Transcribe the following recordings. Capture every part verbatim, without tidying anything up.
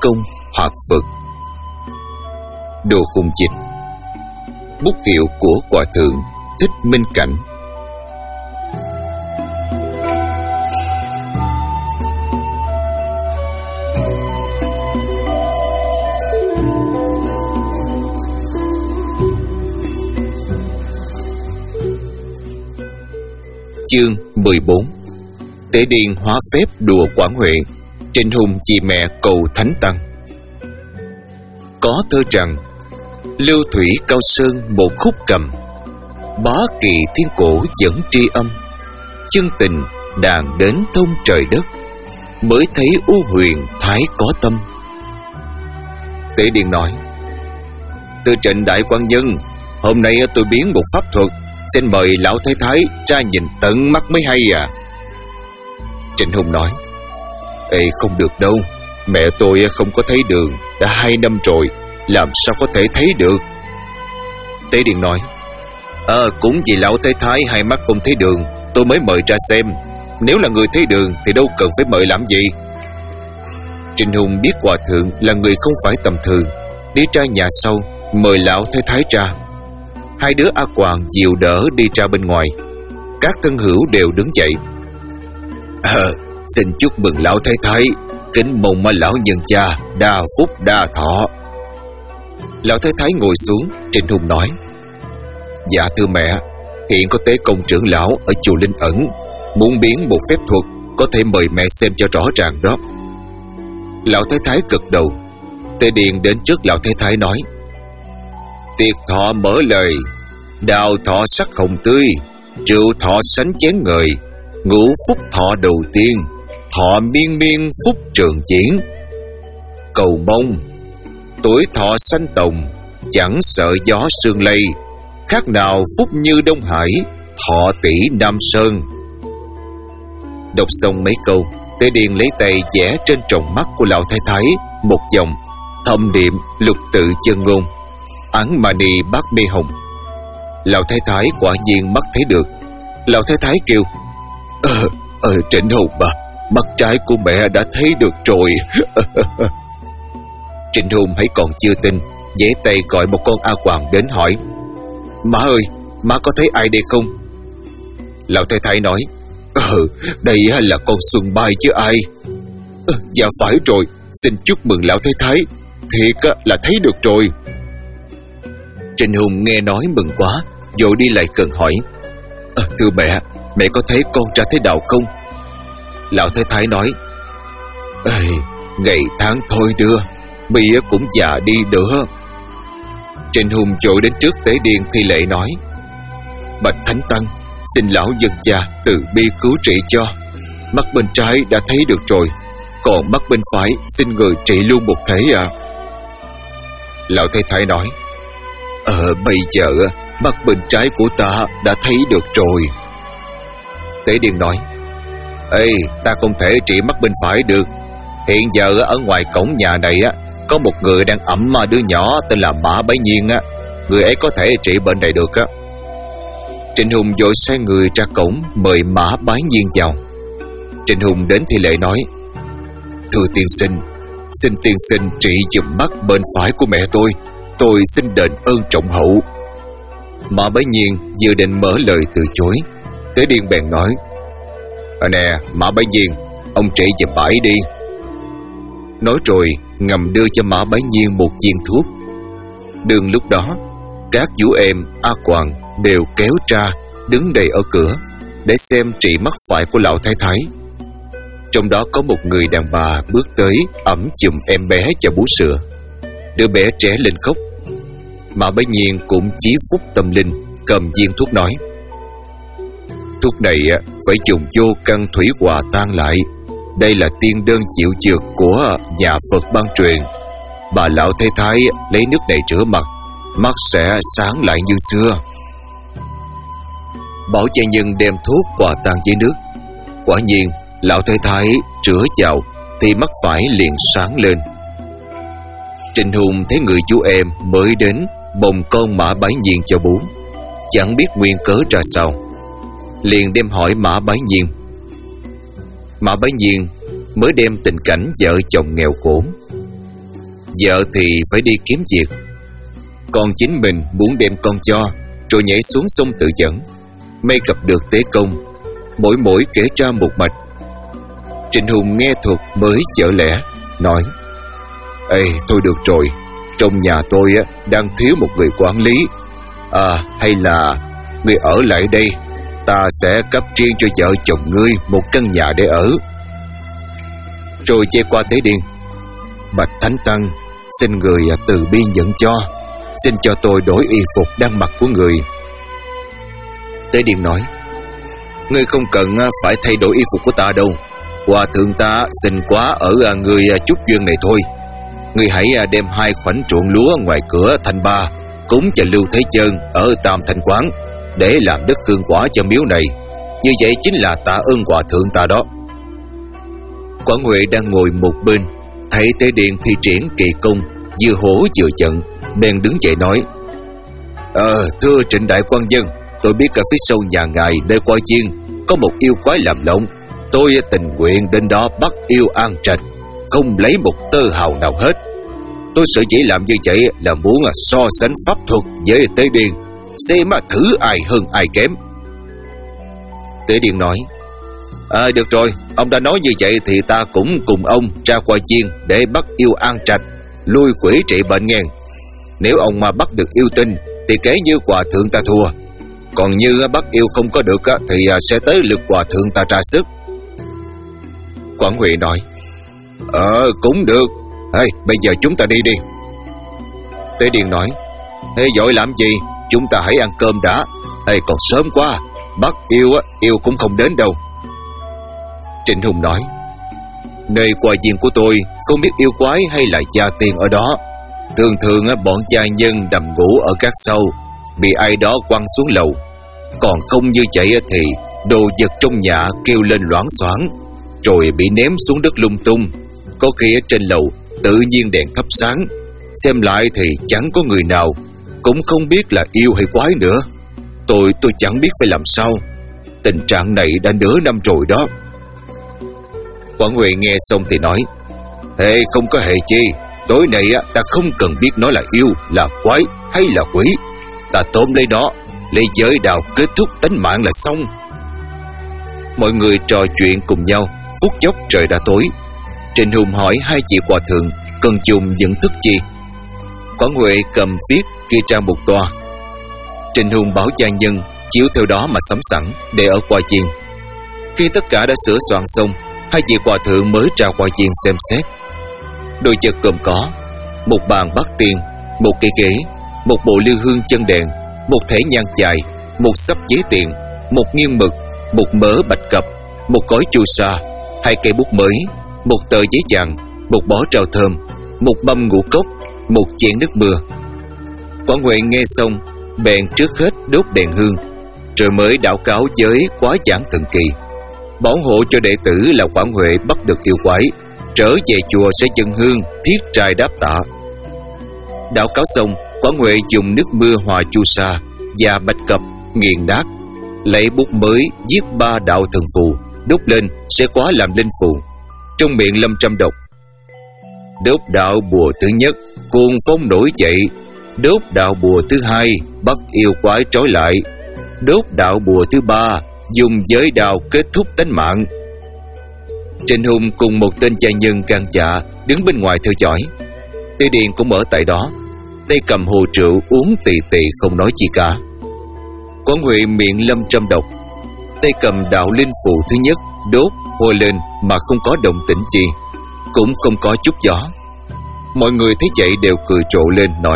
công hoạt Phật. Đồ khung dịch. Bút hiệu của Hòa Thượng Thích Minh Cảnh. Chương mười bốn. Tế Điền hóa phép đùa Quảng Huệ, Trịnh Hùng chị mẹ cầu Thánh Tăng. Có thơ rằng: lưu thủy cao sơn một khúc cầm, bá kỳ thiên cổ dẫn tri âm, chân tình đàn đến thông trời đất, mới thấy u huyền thái có tâm. Tế Điền nói: Từ Trịnh đại quan nhân, hôm nay tôi biến một pháp thuật, xin mời lão thái thái ra nhìn tận mắt mới hay à. Trịnh Hùng nói: Ê, không được đâu, mẹ tôi không có thấy đường đã hai năm rồi, làm sao có thể thấy được. Tế Điền nói: Ờ, cũng vì lão thái thái hai mắt không thấy đường, tôi mới mời ra xem. Nếu là người thấy đường thì đâu cần phải mời làm gì. Trịnh Hùng biết Hòa Thượng là người không phải tầm thường, đi ra nhà sau mời lão thái thái ra. Hai đứa A Quàng dìu đỡ đi ra bên ngoài. Các thân hữu đều đứng dậy. Ờ, xin chúc mừng lão thái thái, kính mong mà lão nhân cha đa phúc đa thọ. Lão thái thái ngồi xuống. Trịnh Hùng nói: Dạ thưa mẹ, hiện có tế công trưởng lão ở chùa Linh Ẩn, muốn biến một phép thuật, có thể mời mẹ xem cho rõ ràng đó. Lão thái thái gật đầu. Tế Điền đến trước lão thái thái nói: Tiệc thọ mở lời, đào thọ sắc hồng tươi, rượu thọ sánh chén ngời, ngũ phúc thọ đầu tiên, thọ miên miên phúc trường diễn. Cầu mong tuổi thọ sanh tòng, chẳng sợ gió sương lây, khác nào phúc như Đông Hải, thọ tỷ Nam Sơn. Đọc xong mấy câu, Tế Điền lấy tay vẽ trên tròng mắt của lão thái thái một dòng, thâm niệm lục tự chân ngôn, Án Mani Bát Mê Hồng. Lão thái thái quả nhiên mắt thấy được. Lão thái thái kêu: Ờ, ờ Trịnh Hùng à, mắt trái của mẹ đã thấy được rồi. Trịnh Hùng hãy còn chưa tin, giãy tay gọi một con A Quàng đến hỏi: Má ơi, má có thấy ai đây không? Lão thái thái nói: Ờ, đây là con Xuân Bai chứ ai. Ờ, dạ phải rồi, xin chúc mừng lão thái thái, thiệt là thấy được rồi. Trịnh Hùng nghe nói mừng quá, vội đi lại gần hỏi: à, Thưa mẹ, mẹ có thấy con ra thế nào không? Lão thái thái nói: Ê, ngày tháng thôi đưa, mẹ cũng già đi nữa. Trịnh Hùng vội đến trước Tế Điền thi lễ nói: Bạch Thánh Tăng, xin lão dân cha từ bi cứu trị cho. Mắt bên trái đã thấy được rồi, còn mắt bên phải xin người trị luôn một thể à. Lão thái thái nói: Ờ, bây giờ mắt bên trái của ta đã thấy được rồi. Tế Điền nói: Ê, ta không thể trị mắt bên phải được. Hiện giờ ở ngoài cổng nhà này á, có một người đang ẵm đứa nhỏ tên là Mã Bái Nhiên á, người ấy có thể trị bệnh này được á. Trịnh Hùng vội sai người ra cổng mời Mã Bái Nhiên vào. Trịnh Hùng đến thi lễ nói: Thưa tiên sinh, xin tiên sinh trị giùm mắt bên phải của mẹ tôi, tôi xin đền ơn trọng hậu. Mã Bái Nhiên vừa định mở lời từ chối, Tế Điền bèn nói: À nè Mã Bái Nhiên, ông trị giùm bãi đi. Nói rồi ngầm đưa cho Mã Bái Nhiên một viên thuốc. Đường lúc đó, các vũ em A Quàng đều kéo ra đứng đầy ở cửa để xem trị mắt phải của lão thái thái. Trong đó có một người đàn bà bước tới ẵm chùm em bé vào bú sữa. Đứa bé trẻ lên khóc. Mã Bái Nhiên cũng chí phúc tâm linh, cầm viên thuốc nói: Thuốc này phải dùng vô căn thủy hòa tan lại. Đây là tiên đơn chịu dược của nhà Phật ban truyền. Bà lão thái thái lấy nước này rửa mặt, mắt sẽ sáng lại như xưa. Bảo gia nhân đem thuốc hòa tan với nước. Quả nhiên lão thái thái rửa vào thì mắt phải liền sáng lên. Trịnh Hùng thấy người chú em mới đến bồng con Mã Bái Nhiên cho bú, chẳng biết nguyên cớ ra sao, liền đem hỏi Mã Bái Nhiên. Mã Bái Nhiên mới đem tình cảnh vợ chồng nghèo khổ, vợ thì phải đi kiếm việc, còn chính mình muốn đem con cho, rồi nhảy xuống sông tự dẫn. May gặp được Tế Công, mỗi mỗi kể ra một mạch. Trịnh Hùng nghe thuật mới chở lẽ, nói: Ê, thôi được rồi, trong nhà tôi á, đang thiếu một người quản lý. À, hay là ngươi ở lại đây, ta sẽ cấp riêng cho vợ chồng ngươi một căn nhà để ở. Rồi che qua Tế Điền: Bạch Thánh Tăng, xin người từ bi nhận cho, xin cho tôi đổi y phục đang mặc của người. Tế Điền nói: Ngươi không cần phải thay đổi y phục của ta đâu. Hòa thượng ta xin quá ở người chút duyên này thôi. Ngươi hãy đem hai khoảnh ruộng lúa ngoài cửa Thanh Ba cúng cho Lưu Thế Chân ở Tam Thanh Quán, để làm đất hương quả cho miếu này. Như vậy chính là tạ ơn hòa thượng ta đó. Quảng Huệ đang ngồi một bên, thấy Tế Điền thi triển kỳ công, vừa hổ vừa giận, bèn đứng dậy nói: Ờ, thưa Trịnh đại quan dân, tôi biết ở phía sau nhà ngài nơi Qua Chiên có một yêu quái làm lộng. Tôi tình nguyện đến đó bắt yêu an trạch, không lấy một tơ hào nào hết. Tôi sở dĩ làm như vậy là muốn so sánh pháp thuật với Tế Điền, xem thử ai hơn ai kém. Tế Điền nói: À, được rồi, ông đã nói như vậy thì ta cũng cùng ông ra Qua Chiên để bắt yêu an trạch, lui quỷ trị bệnh ngàn. Nếu ông mà bắt được yêu tinh thì kể như hòa thượng ta thua, còn như bắt yêu không có được thì sẽ tới lượt hòa thượng ta ra sức. Quảng Huệ nói: Ờ, cũng được. Ê, bây giờ chúng ta đi đi. Tế Điền nói: Ê, vội làm gì, chúng ta hãy ăn cơm đã. Ê, còn sớm quá, bắt yêu yêu cũng không đến đâu. Trịnh Hùng nói: Nơi Qua Chiên của tôi không biết yêu quái hay là gia tiên ở đó. Thường thường bọn cha nhân nằm ngủ ở các sâu, bị ai đó quăng xuống lầu. Còn không như vậy thì đồ vật trong nhà kêu lên loảng xoảng, rồi bị ném xuống đất lung tung. Có khi ở trên lầu tự nhiên đèn thắp sáng, xem lại thì chẳng có người nào, cũng không biết là yêu hay quái nữa. Tôi tôi chẳng biết phải làm sao. Tình trạng này đã nửa năm rồi đó. Quảng Huệ nghe xong thì nói: Ê, không có hề chi. Tối nay ta không cần biết nó là yêu, là quái hay là quỷ. Ta tóm lấy nó, lấy giới đào kết thúc tánh mạng là xong. Mọi người trò chuyện cùng nhau. Phút chốc trời đã tối. Trịnh Hùng hỏi hai chị hòa thượng cần dùng những thức chi. Quảng Huệ cầm viết ghi ra một toa. Trịnh Hùng bảo cha nhân chiếu theo đó mà sắm sẵn để ở Qua Chiên. Khi tất cả đã sửa soạn xong, hai chị hòa thượng mới ra Qua Chiên xem xét. Đồ vật gồm có một bàn bát tiên, một cây ghế, một bộ lư hương chân đèn, một thẻ nhang chài, một sấp giấy tiền, một nghiêng mực, một mớ bạch cập, một gói chu sa, hai cây bút mới, một tờ giấy chàng, một bó trao thơm, một mâm ngũ cốc, một chén nước mưa. Quảng Huệ nghe xong bèn trước hết đốt đèn hương, rồi mới đảo cáo với quá giảng thần kỳ, bảo hộ cho đệ tử là Quảng Huệ bắt được yêu quái, trở về chùa sẽ chân hương thiết trai đáp tạ. Đảo cáo xong, Quảng Huệ dùng nước mưa hòa chu sa và bạch cập nghiền nát, lấy bút mới viết ba đạo thần phù, đốt lên sẽ quá làm linh phù. Trong miệng lâm trăm độc: Đốt đạo bùa thứ nhất, cuồng phong nổi dậy. Đốt đạo bùa thứ hai, bắt yêu quái trói lại. Đốt đạo bùa thứ ba, dùng giới đao kết thúc tánh mạng. Trịnh Hùng cùng một tên cha nhân gan dạ đứng bên ngoài theo dõi. Tế Điền cũng ở tại đó, tay cầm hồ rượu uống tì tì không nói chi cả. Quảng Huệ miệng lâm trăm độc, tay cầm đạo linh phù thứ nhất đốt hôi lên mà không có động tĩnh chi, cũng không có chút gió. Mọi người thấy vậy đều cười trộn lên nói: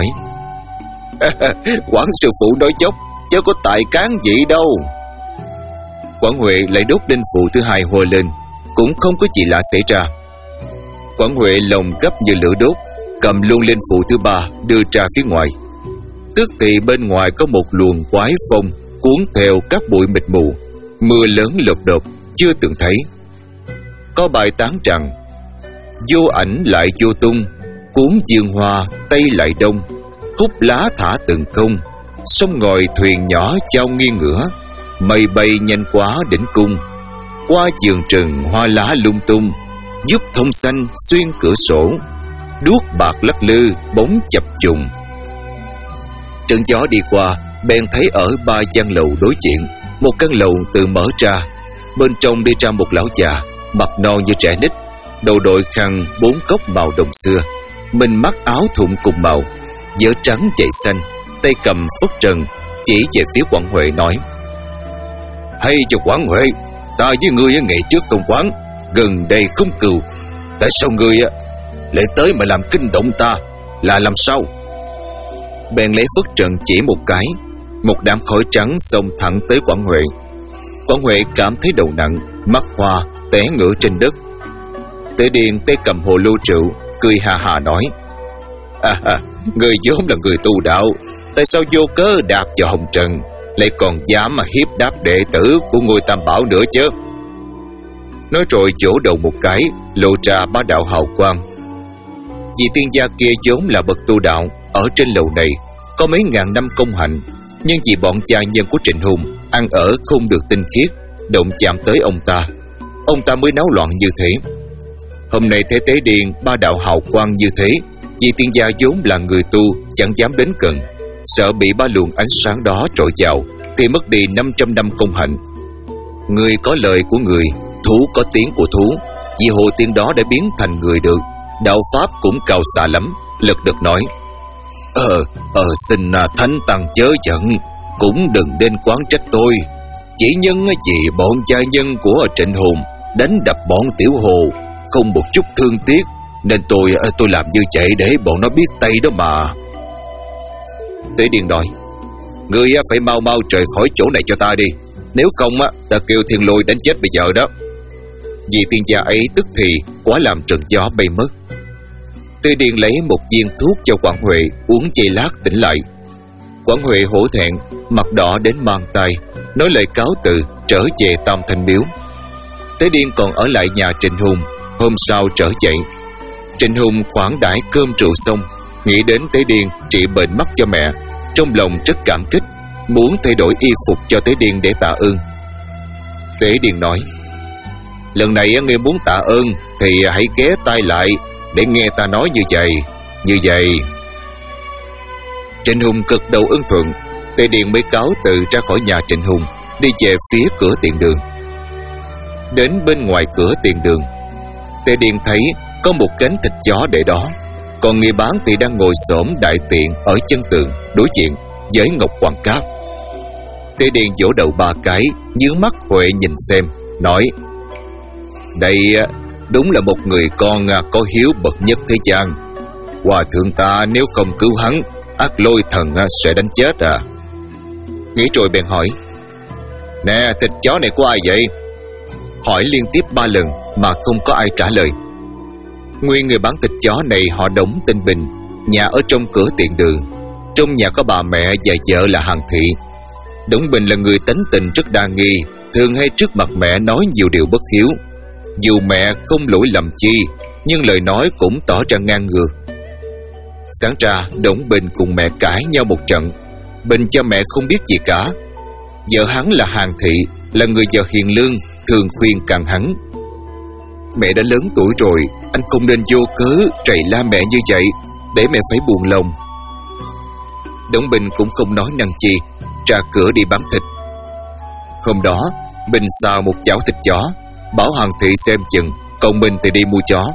Quảng sư phụ nói chốc, chứ có tài cán gì đâu. Quảng Huệ lại đốt linh phù thứ hai hôi lên, cũng không có gì lạ xảy ra. Quảng Huệ lòng gấp như lửa đốt, cầm luôn linh phù thứ ba đưa ra phía ngoài. Tức thì bên ngoài có một luồng quái phong cuốn theo các bụi mịt mù, mưa lớn lộp đột chưa từng thấy. Có bài tán rằng: Vô ảnh lại vô tung, cuốn dương hoa tây lại đông, hút lá thả từng không, sông ngòi thuyền nhỏ trao nghiêng ngửa, mây bay nhanh quá đỉnh cung, qua giường trừng hoa lá lung tung, giúp thông xanh xuyên cửa sổ. đuốc bạc lắc lư, bóng chập trùng. Trận gió đi qua, bèn thấy ở ba gian lầu đối diện, một căn lầu tự mở ra. Bên trong đi ra một lão già, mặt non như trẻ nít, đầu đội khăn bốn cốc màu đồng xưa, mình mắt áo thụng cùng màu, vớ trắng chạy xanh, tay cầm phất trần, chỉ về phía Quảng Huệ nói: "Hay cho Quảng Huệ, ta với ngươi ngày trước công quán, gần đây không cừu, tại sao ngươi lại tới mà làm kinh động ta, là làm sao?" Bèn lấy phất trần chỉ một cái, một đám khói trắng xông thẳng tới Quảng Huệ. Quảng Huệ cảm thấy đầu nặng, mắt hoa, té ngửa trên đất. Tế Điền tay cầm hồ lô rượu, cười hà hà nói: "À, à, người vốn là người tu đạo, tại sao vô cớ đạp vào hồng trần, lại còn dám mà hiếp đáp đệ tử của ngôi Tam Bảo nữa chứ?" Nói rồi vỗ đầu một cái, lộ ra ba đạo hào quang. Vị tiên gia kia vốn là bậc tu đạo, ở trên lầu này có mấy ngàn năm công hạnh, nhưng vì bọn gia nhân của Trịnh Hùng ăn ở không được tinh khiết, động chạm tới ông ta, ông ta mới náo loạn như thế. Hôm nay thấy Tế Điền ba đạo hào quang như thế, vị tiên gia vốn là người tu chẳng dám đến gần, sợ bị ba luồng ánh sáng đó trội vào thì mất đi năm trăm năm công hạnh. Người có lời của người, thú có tiếng của thú, vì hồ tiên đó đã biến thành người được, đạo pháp cũng cao xa lắm. Lật đật nói: Ờ, ờ xin thánh tăng chớ giận, cũng đừng đến quán trách tôi. Chỉ nhân vì bọn gia nhân của Trịnh Hùng đánh đập bọn tiểu hồ, không một chút thương tiếc, nên tôi tôi làm như vậy để bọn nó biết tay đó mà. Tế Điền nói: Ngươi phải mau mau rời khỏi chỗ này cho ta đi, nếu không á ta kêu Thiên Lôi đánh chết bây giờ đó. Vị tiên gia ấy tức thì quá làm trận gió bay mất. Tế Điền lấy một viên thuốc cho Quảng Huệ uống giây lát tỉnh lại. Quảng Huệ hổ thẹn, mặt đỏ đến mang tay, nói lời cáo từ trở về Tam Thanh Miếu. Tế Điền còn ở lại nhà Trịnh Hùng. Hôm sau trở dậy, Trịnh Hùng khoản đãi cơm rượu xong, nghĩ đến Tế Điền trị bệnh mắt cho mẹ, trong lòng rất cảm kích, muốn thay đổi y phục cho Tế Điền để tạ ơn. Tế Điền nói: Lần này ngươi muốn tạ ơn thì hãy ghé tai lại để nghe ta nói như vậy, như vậy. Trịnh Hùng cực đầu ưng thuận. Tế Điền mới cáo từ ra khỏi nhà Trịnh Hùng, đi về phía cửa tiền đường. Đến bên ngoài cửa tiền đường, Tế Điền thấy có một cánh thịt chó để đó, còn người bán thì đang ngồi xổm đại tiện ở chân tường đối diện với Ngọc Hoàng Cáp. Tế Điền vỗ đầu ba cái, nhướng mắt Huệ nhìn xem, nói: Đây đúng là một người con có hiếu bậc nhất thế gian. Hòa thượng ta nếu không cứu hắn, ác Lôi thần sẽ đánh chết à. Nghĩ rồi bèn hỏi: Nè, thịt chó này của ai vậy? Hỏi liên tiếp ba lần mà không có ai trả lời. Nguyên người bán thịt chó này họ Đổng tên Bình, nhà ở trong cửa tiện đường. Trong nhà có bà mẹ và vợ là Hằng Thị. Đổng Bình là người tính tình rất đa nghi, thường hay trước mặt mẹ nói nhiều điều bất hiếu. Dù mẹ không lỗi lầm chi, nhưng lời nói cũng tỏ ra ngang ngược. Sáng ra Đổng Bình cùng mẹ cãi nhau một trận. Bình cho mẹ không biết gì cả. Vợ hắn là Hằng Thị, là người vợ hiền lương, thường khuyên can hắn: Mẹ đã lớn tuổi rồi, anh không nên vô cớ trầy la mẹ như vậy, để mẹ phải buồn lòng. Đổng Bình cũng không nói năng chi, ra cửa đi bán thịt. Hôm đó Bình xào một chảo thịt chó, bảo Hằng Thị xem chừng, còn mình thì đi mua chó.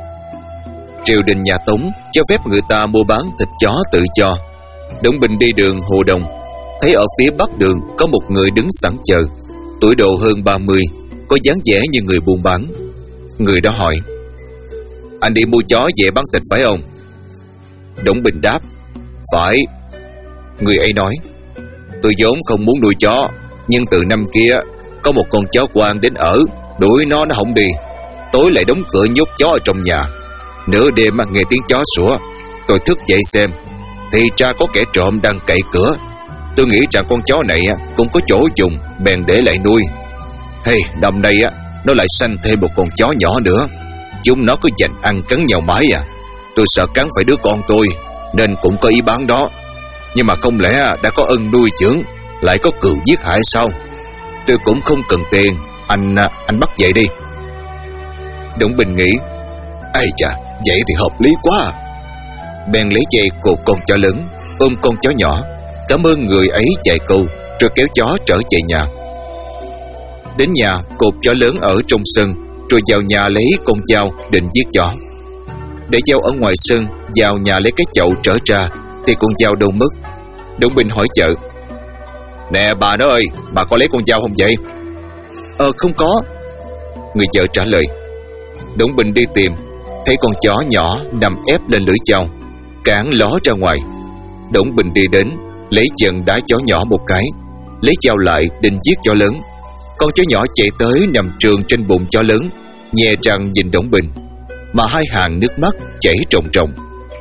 Triều đình nhà Tống cho phép người ta mua bán thịt chó tự do. Đổng Bình đi đường Hồ Đồng, thấy ở phía bắc đường có một người đứng sẵn chờ, tuổi độ hơn ba mươi, có dáng vẻ như người buôn bán. Người đó hỏi: Anh đi mua chó về bán thịt phải không? Đổng Bình đáp: Phải. Người ấy nói: Tôi vốn không muốn nuôi chó, nhưng từ năm kia có một con chó quan đến ở, đuổi nó nó không đi. Tối lại đóng cửa nhốt chó ở trong nhà. Nửa đêm nghe tiếng chó sủa, tôi thức dậy xem, thì ra có kẻ trộm đang cậy cửa. Tôi nghĩ rằng con chó này cũng có chỗ dùng, bèn để lại nuôi. Hey, năm nay nó lại sanh thêm một con chó nhỏ nữa. Chúng nó cứ giành ăn cắn nhau mãi à. Tôi sợ cắn phải đứa con tôi, nên cũng có ý bán đó. Nhưng mà không lẽ đã có ân nuôi dưỡng, lại có cừu giết hại sao? Tôi cũng không cần tiền, anh anh bắt vậy đi. Đổng Bình nghĩ: Ây chà, vậy thì hợp lý quá. Bèn lấy dây cột con chó lớn, ôm con chó nhỏ, cảm ơn người ấy chạy câu, rồi kéo chó trở về nhà. Đến nhà, cột chó lớn ở trong sân, rồi vào nhà lấy con dao định giết chó. Để dao ở ngoài sân, vào nhà lấy cái chậu trở ra, thì con dao đâu mất. Đổng Bình hỏi vợ: Nè bà nó ơi, bà có lấy con dao không vậy? Ờ không có. Người vợ trả lời. Đổng Bình đi tìm, thấy con chó nhỏ nằm ép lên lưỡi dao, cản ló ra ngoài. Đổng Bình đi đến, lấy chân đá chó nhỏ một cái, lấy dao lại định giết chó lớn. Con chó nhỏ chạy tới nằm trường trên bụng chó lớn, nhè răng nhìn Đổng Bình, mà hai hàng nước mắt chảy ròng ròng.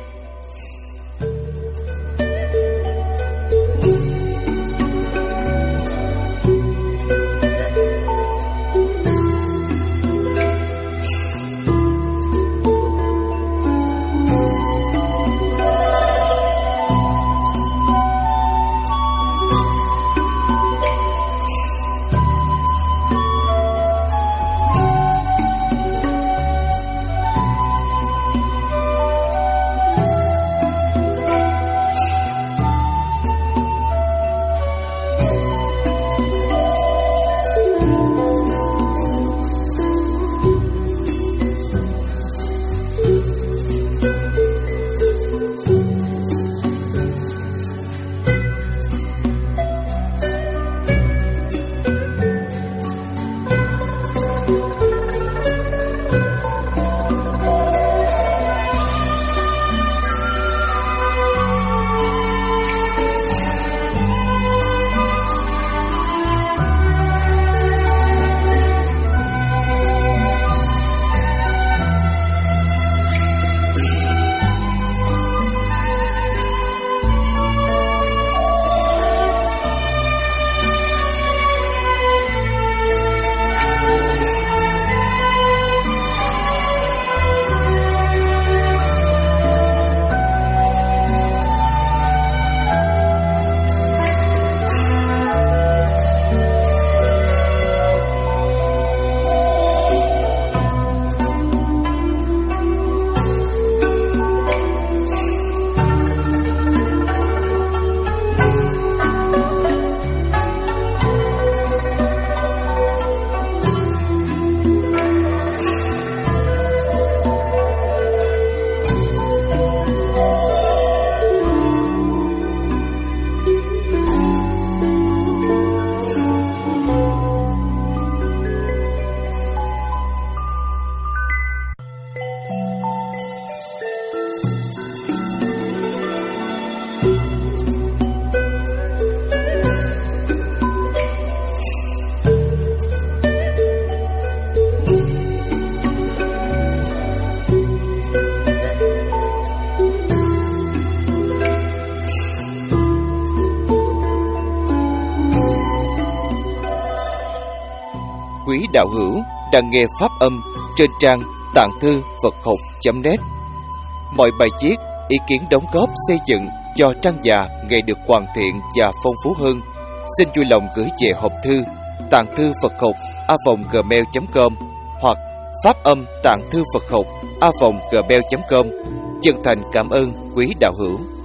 Quý đạo hữu đang nghe pháp âm trên trang tạng thư Phật học chấm net. Mọi bài viết, ý kiến đóng góp xây dựng cho trang già ngày được hoàn thiện và phong phú hơn, xin vui lòng gửi về hộp thư tạng thư Phật học a vòng gmail chấm com hoặc pháp âm tạng thư Phật học a vòng gmail chấm com. Chân thành cảm ơn quý đạo hữu.